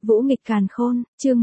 Vũ nghịch càn khôn, chương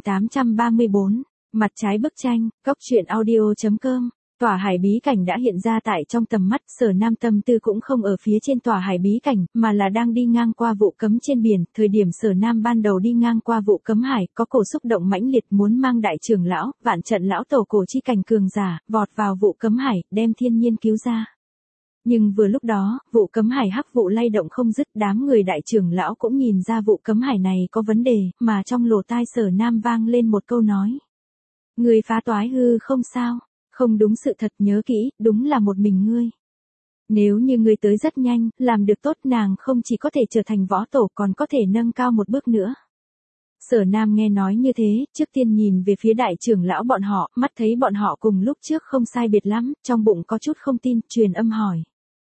1834, mặt trái bức tranh, góc truyện audio.com. Tòa hải bí cảnh đã hiện ra tại trong tầm mắt, Sở Nam tâm tư cũng không ở phía trên tòa hải bí cảnh, mà là đang đi ngang qua vụ cấm trên biển. Thời điểm Sở Nam ban đầu đi ngang qua vụ cấm hải, có cổ xúc động mãnh liệt muốn mang đại trưởng lão, vạn trận lão tổ cổ chi cảnh cường giả, vọt vào vụ cấm hải, đem thiên nhiên cứu ra. Nhưng vừa lúc đó, vụ cấm hải hắc vụ lay động không dứt, đám người đại trưởng lão cũng nhìn ra vụ cấm hải này có vấn đề, mà trong lỗ tai Sở Nam vang lên một câu nói. Người phá toái hư không sao? Không đúng, sự thật nhớ kỹ, đúng là một mình ngươi. Nếu như ngươi tới rất nhanh, làm được tốt, nàng không chỉ có thể trở thành võ tổ còn có thể nâng cao một bước nữa. Sở Nam nghe nói như thế, trước tiên nhìn về phía đại trưởng lão bọn họ, mắt thấy bọn họ cùng lúc trước không sai biệt lắm, trong bụng có chút không tin, truyền âm hỏi.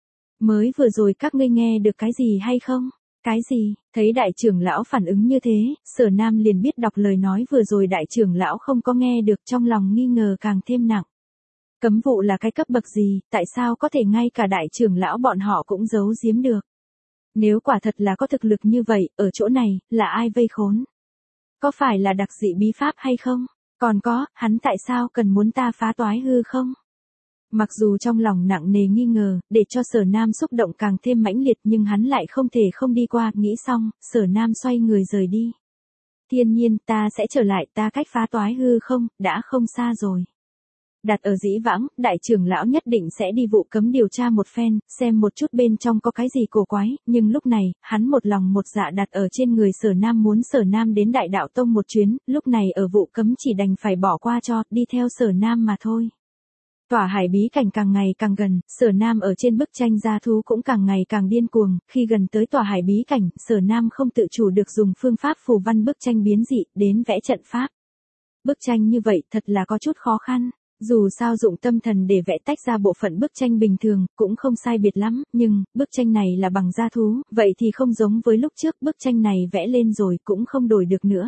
Mới vừa rồi các ngươi nghe được cái gì hay không? Cái gì? Thấy đại trưởng lão phản ứng như thế, Sở Nam liền biết đọc lời nói vừa rồi đại trưởng lão không có nghe được, trong lòng nghi ngờ càng thêm nặng. Cấm vụ là cái cấp bậc gì, tại sao có thể ngay cả đại trưởng lão bọn họ cũng giấu giếm được? Nếu quả thật là có thực lực như vậy, ở chỗ này, là ai vây khốn? Có phải là đặc dị bí pháp hay không? Còn có, hắn tại sao cần muốn ta phá toái hư không? Mặc dù trong lòng nặng nề nghi ngờ, để cho Sở Nam xúc động càng thêm mãnh liệt, nhưng hắn lại không thể không đi qua, nghĩ xong, Sở Nam xoay người rời đi. Thiên nhiên, ta sẽ trở lại, ta cách phá toái hư không, đã không xa rồi. Đặt ở dĩ vãng, đại trưởng lão nhất định sẽ đi vụ cấm điều tra một phen, xem một chút bên trong có cái gì cổ quái, nhưng lúc này, hắn một lòng một dạ đặt ở trên người Sở Nam, muốn Sở Nam đến Đại Đạo Tông một chuyến, lúc này ở vụ cấm chỉ đành phải bỏ qua cho, đi theo Sở Nam mà thôi. Tòa hải bí cảnh càng ngày càng gần, Sở Nam ở trên bức tranh gia thú cũng càng ngày càng điên cuồng, khi gần tới tòa hải bí cảnh, Sở Nam không tự chủ được dùng phương pháp phù văn bức tranh biến dị, đến vẽ trận pháp. Bức tranh như vậy thật là có chút khó khăn. Dù sao dụng tâm thần để vẽ tách ra bộ phận bức tranh bình thường, cũng không sai biệt lắm, nhưng, bức tranh này là bằng da thú, vậy thì không giống với lúc trước, bức tranh này vẽ lên rồi cũng không đổi được nữa.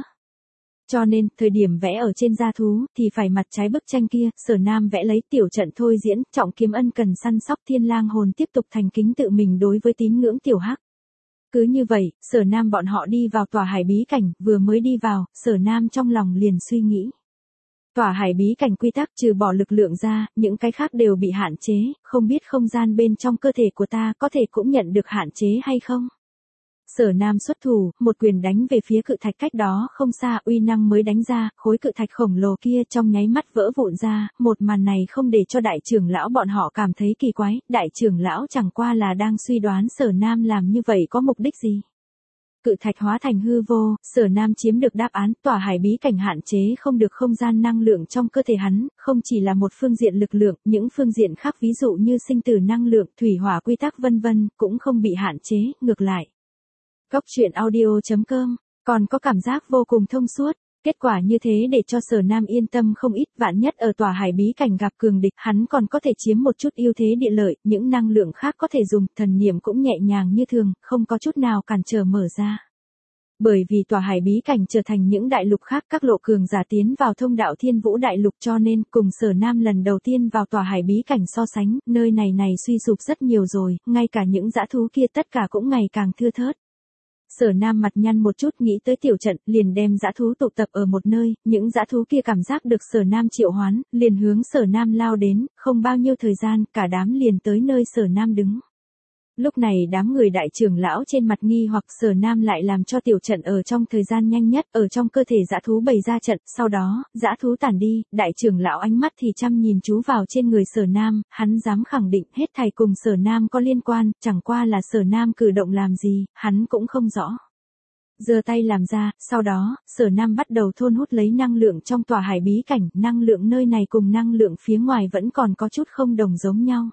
Cho nên, thời điểm vẽ ở trên da thú, thì phải mặt trái bức tranh kia, Sở Nam vẽ lấy tiểu trận thôi diễn, trọng kiếm ân cần săn sóc thiên lang hồn tiếp tục thành kính tự mình đối với tín ngưỡng tiểu hắc. Cứ như vậy, Sở Nam bọn họ đi vào tòa hải bí cảnh, vừa mới đi vào, Sở Nam trong lòng liền suy nghĩ. Tòa hải bí cảnh quy tắc trừ bỏ lực lượng ra, những cái khác đều bị hạn chế, không biết không gian bên trong cơ thể của ta có thể cũng nhận được hạn chế hay không? Sở Nam xuất thủ, một quyền đánh về phía cự thạch cách đó không xa, uy năng mới đánh ra, khối cự thạch khổng lồ kia trong nháy mắt vỡ vụn ra, một màn này không để cho đại trưởng lão bọn họ cảm thấy kỳ quái, đại trưởng lão chẳng qua là đang suy đoán Sở Nam làm như vậy có mục đích gì. Cự thạch hóa thành hư vô, Sở Nam chiếm được đáp án, tòa hải bí cảnh hạn chế không được không gian năng lượng trong cơ thể hắn, không chỉ là một phương diện lực lượng, những phương diện khác ví dụ như sinh tử năng lượng, thủy hỏa quy tắc vân vân, cũng không bị hạn chế, ngược lại. Góc truyện audio.com, còn có cảm giác vô cùng thông suốt. Kết quả như thế để cho Sở Nam yên tâm không ít, vạn nhất ở tòa hải bí cảnh gặp cường địch, hắn còn có thể chiếm một chút ưu thế địa lợi, những năng lượng khác có thể dùng, thần niệm cũng nhẹ nhàng như thường, không có chút nào cản trở mở ra. Bởi vì tòa hải bí cảnh trở thành những đại lục khác, các lộ cường giả tiến vào thông đạo Thiên Vũ đại lục, cho nên cùng Sở Nam lần đầu tiên vào tòa hải bí cảnh so sánh, nơi này suy sụp rất nhiều rồi, ngay cả những dã thú kia tất cả cũng ngày càng thưa thớt. Sở Nam mặt nhăn một chút, nghĩ tới tiểu trận, liền đem dã thú tụ tập ở một nơi, những dã thú kia cảm giác được Sở Nam triệu hoán, liền hướng Sở Nam lao đến, không bao nhiêu thời gian, cả đám liền tới nơi Sở Nam đứng. Lúc này đám người đại trưởng lão trên mặt nghi hoặc, Sở Nam lại làm cho tiểu trận ở trong thời gian nhanh nhất, ở trong cơ thể dã thú bày ra trận, sau đó, dã thú tản đi, đại trưởng lão ánh mắt thì chăm nhìn chú vào trên người Sở Nam, hắn dám khẳng định hết thảy cùng Sở Nam có liên quan, chẳng qua là Sở Nam cử động làm gì, hắn cũng không rõ. Giơ tay làm ra, sau đó, Sở Nam bắt đầu thôn hút lấy năng lượng trong tòa hải bí cảnh, năng lượng nơi này cùng năng lượng phía ngoài vẫn còn có chút không đồng giống nhau.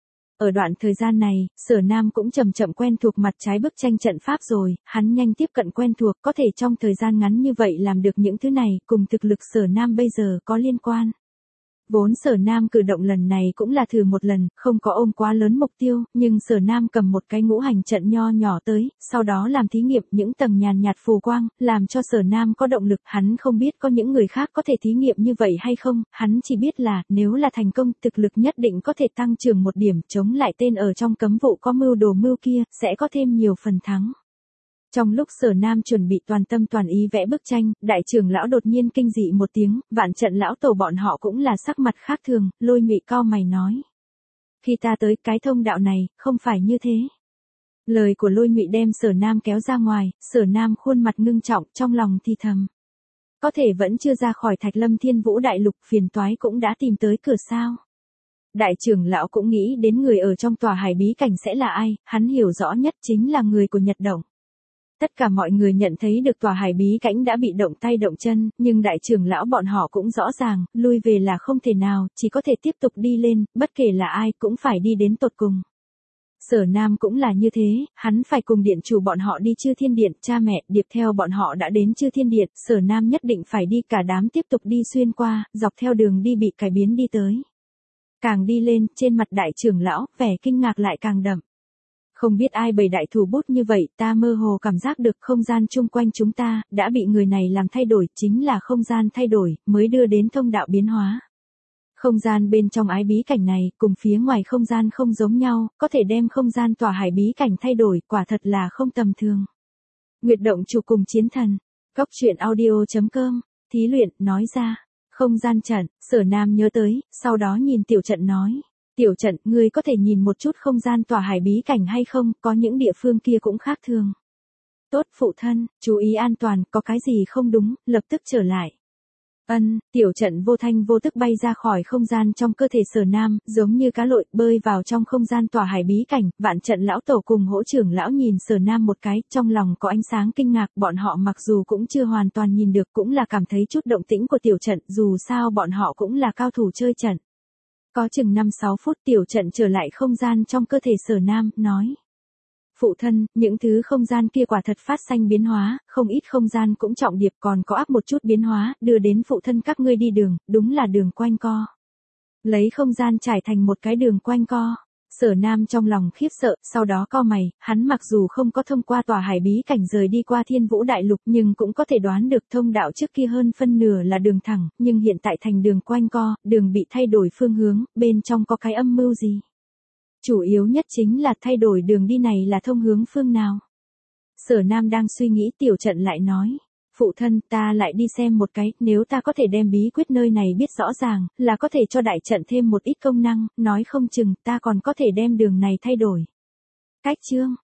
Ở đoạn thời gian này, Sở Nam cũng chậm chậm quen thuộc mặt trái bức tranh trận pháp rồi, hắn nhanh tiếp cận quen thuộc, có thể trong thời gian ngắn như vậy làm được những thứ này, cùng thực lực Sở Nam bây giờ có liên quan. Vốn Sở Nam cử động lần này cũng là thử một lần, không có ôm quá lớn mục tiêu, nhưng Sở Nam cầm một cái ngũ hành trận nho nhỏ tới, sau đó làm thí nghiệm những tầng nhàn nhạt phù quang, làm cho Sở Nam có động lực, hắn không biết có những người khác có thể thí nghiệm như vậy hay không, hắn chỉ biết là, nếu là thành công, thực lực nhất định có thể tăng trưởng một điểm, chống lại tên ở trong cấm vụ có mưu đồ mưu kia, sẽ có thêm nhiều phần thắng. Trong lúc Sở Nam chuẩn bị toàn tâm toàn ý vẽ bức tranh, đại trưởng lão đột nhiên kinh dị một tiếng, Vạn Trận lão tổ bọn họ cũng là sắc mặt khác thường, Lôi Ngụy cau mày nói. Khi ta tới cái thông đạo này, không phải như thế. Lời của Lôi Ngụy đem Sở Nam kéo ra ngoài, Sở Nam khuôn mặt ngưng trọng trong lòng thì thầm. Có thể vẫn chưa ra khỏi Thạch Lâm Thiên Vũ Đại Lục, phiền toái cũng đã tìm tới cửa sao. Đại trưởng lão cũng nghĩ đến người ở trong tòa hải bí cảnh sẽ là ai, hắn hiểu rõ nhất chính là người của Nhật Động. Tất cả mọi người nhận thấy được tòa hải bí cảnh đã bị động tay động chân, nhưng đại trưởng lão bọn họ cũng rõ ràng, lui về là không thể nào, chỉ có thể tiếp tục đi lên, bất kể là ai cũng phải đi đến tột cùng. Sở Nam cũng là như thế, hắn phải cùng điện chủ bọn họ đi Chư Thiên Điện, cha mẹ, điệp theo bọn họ đã đến Chư Thiên Điện, Sở Nam nhất định phải đi, cả đám tiếp tục đi xuyên qua, dọc theo đường đi bị cải biến đi tới. Càng đi lên, trên mặt đại trưởng lão, vẻ kinh ngạc lại càng đậm. Không biết ai bày đại thủ bút như vậy, ta mơ hồ cảm giác được không gian chung quanh chúng ta, đã bị người này làm thay đổi, chính là không gian thay đổi, mới đưa đến thông đạo biến hóa. Không gian bên trong ái bí cảnh này, cùng phía ngoài không gian không giống nhau, có thể đem không gian tòa hải bí cảnh thay đổi, quả thật là không tầm thường. Nguyệt Động Chủ cùng Chiến Thần, Góc Truyện Audio.com, Thí Luyện, nói ra. Không gian trận, Sở Nam nhớ tới, sau đó nhìn Tiểu Trận nói. Tiểu Trận, ngươi có thể nhìn một chút không gian tòa hải bí cảnh hay không, có những địa phương kia cũng khác thường. Tốt phụ thân, chú ý an toàn, có cái gì không đúng, lập tức trở lại. Tiểu Trận vô thanh vô tức bay ra khỏi không gian trong cơ thể Sở Nam, giống như cá lội, bơi vào trong không gian tòa hải bí cảnh, Vạn Trận lão tổ cùng Hỗ trưởng lão nhìn Sở Nam một cái, trong lòng có ánh sáng kinh ngạc, bọn họ mặc dù cũng chưa hoàn toàn nhìn được, cũng là cảm thấy chút động tĩnh của Tiểu Trận, dù sao bọn họ cũng là cao thủ chơi trận. Có chừng 5-6 phút Tiểu Trận trở lại không gian trong cơ thể Sở Nam, nói. Phụ thân, những thứ không gian kia quả thật phát sinh biến hóa, không ít không gian cũng trọng điệp, còn có áp một chút biến hóa, đưa đến phụ thân các ngươi đi đường, đúng là đường quanh co. Lấy không gian trải thành một cái đường quanh co. Sở Nam trong lòng khiếp sợ, sau đó cau mày, hắn mặc dù không có thông qua tòa hải bí cảnh rời đi qua Thiên Vũ Đại Lục, nhưng cũng có thể đoán được thông đạo trước kia hơn phân nửa là đường thẳng, nhưng hiện tại thành đường quanh co, đường bị thay đổi phương hướng, bên trong có cái âm mưu gì? Chủ yếu nhất chính là thay đổi đường đi này là thông hướng phương nào. Sở Nam đang suy nghĩ, Tiểu Trận lại nói. Phụ thân, ta lại đi xem một cái, nếu ta có thể đem bí quyết nơi này biết rõ ràng, là có thể cho đại trận thêm một ít công năng, nói không chừng ta còn có thể đem đường này thay đổi. Cách chương.